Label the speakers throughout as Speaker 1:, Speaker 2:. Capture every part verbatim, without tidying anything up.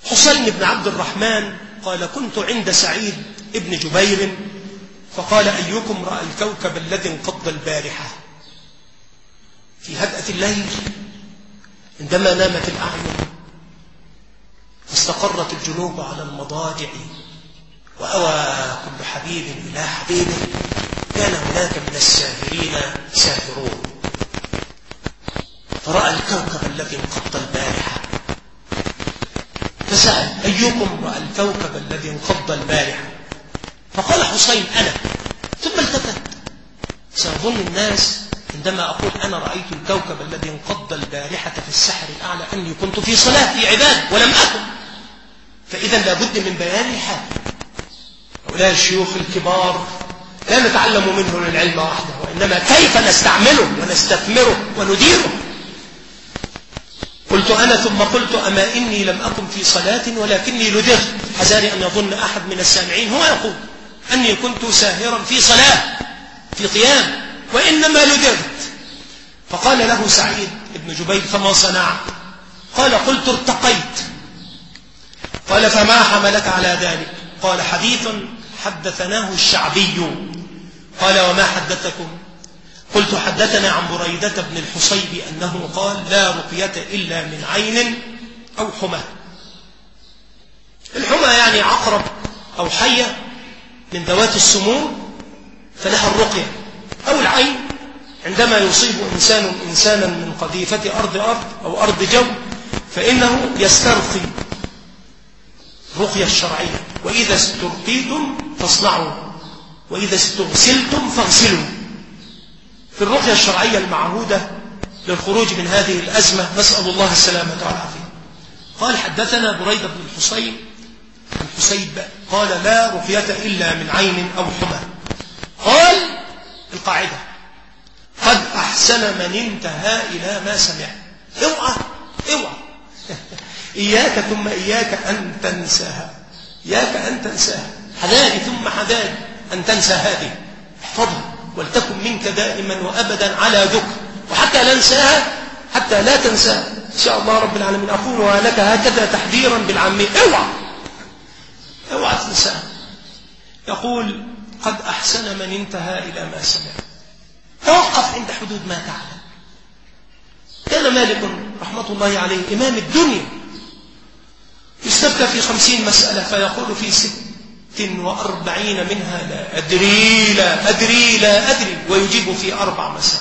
Speaker 1: حسين بن عبد الرحمن قال كنت عند سعيد ابن جبير فقال أيكم رأى الكوكب الذي انقض البارحة في هدأة الليل عندما نامت الأعين واستقرت الجنوب على المضاجع وأوى كل حبيب إلى حبيبه كان هناك من الساهرين ساهرون فرأى الكوكب الذي انقض البارحة فسأل أيكم رأى الكوكب الذي انقض البارحة فقال حسين أنا ثم التفت سيظن الناس عندما أقول أنا رأيت الكوكب الذي انقض البارحة في السحر الأعلى أني كنت في صلاة في عبادة ولم أكن فإذا لابد من بيان الحال هؤلاء الشيوخ الكبار لا نتعلم منهم العلم وحده وإنما كيف نستعمله ونستثمره ونديره قلت أنا ثم قلت أما إني لم أكن في صلاة ولكني لدغت حذاري أن يظن أحد من السامعين هو يقول أني كنت ساهرا في صلاة في قيام وإنما لدغت فقال له سعيد بن جبير فما صنعت قال قلت ارتقيت قال فما حملك على ذلك قال حديث حدثناه الشعبي قال وما حدثكم قلت حدثنا عن بريدة بن الحصيب أنه قال لا رقية إلا من عين أو حمى الحمى يعني عقرب أو حية من ذوات السموم فلها الرقية أو العين عندما يصيب إنسان إنسانا من قذيفة أرض أرض أو أرض جو فإنه يسترقي الرقية الشرعية وإذا استرقيتم فاصنعوا وإذا استغسلتم فاغسلوا في الرقية الشرعية المعهودة للخروج من هذه الأزمة نسأل الله السلامة والعافية قال حدثنا بريدة بن الحصين الحسيب قال لا رقية إلا من عين أو حمى قال القاعدة قد أحسن من انتهى إلى ما سمع اوعى اوعى إياك ثم إياك أن تنساها إياك أن تنساها حذاري ثم حذاري أن تنسى هذه احفظها ولتكن منك دائما وأبدا على ذكر وحتى لا ننساها حتى لا تنساها إن شاء الله رب العالمين أقولها لك هكذا تحذيرا بالعامية اوعى اوعى تنساها يقول قد أحسن من انتهى إلى ما سمع توقف عند حدود ما تعلم كان مالك رحمة الله عليه إمام الدنيا يستفتى في خمسين مسألة فيقول في ست وأربعين منها لا أدري لا أدري لا أدري ويجيب في أربع مسائل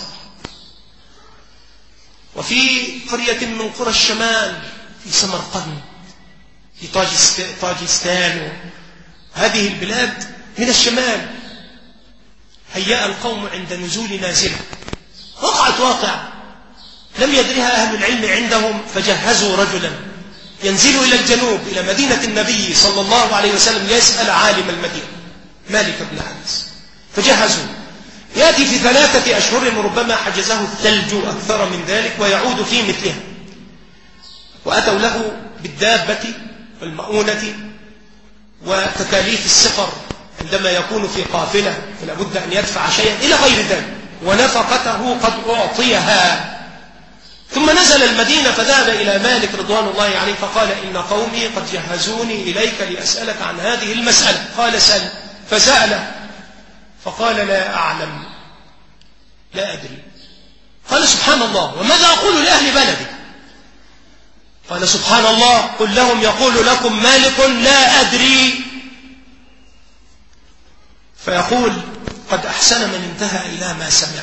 Speaker 1: وفي قرية من قرى الشمال في سمرقند في طاجستان هذه البلاد من الشمال هيأ القوم عند نزول نازلة وقعت واقع لم يدرها أهل العلم عندهم فجهزوا رجلا ينزل إلى الجنوب إلى مدينة النبي صلى الله عليه وسلم يسأل عالم المدينة مالك بن أنس فجهزوا يأتي في ثلاثة أشهر ربما حجزه الثلج أكثر من ذلك ويعود في مثلها وأتوا له بالدابة والمؤونة وتكاليف السفر عندما يكون في قافلة فلا بد أن يدفع شيئا إلى غير ذلك ونفقته قد أعطيها ثم نزل المدينة فذهب إلى مالك رضوان الله عليه فقال إن قومي قد جهزوني إليك لأسألك عن هذه المسألة قال سأل فسأل فقال لا أعلم لا أدري قال سبحان الله وماذا أقول لأهل بلدي قال سبحان الله قل لهم يقول لكم مالك لا أدري فيقول قد أحسن من انتهى إلى ما سمع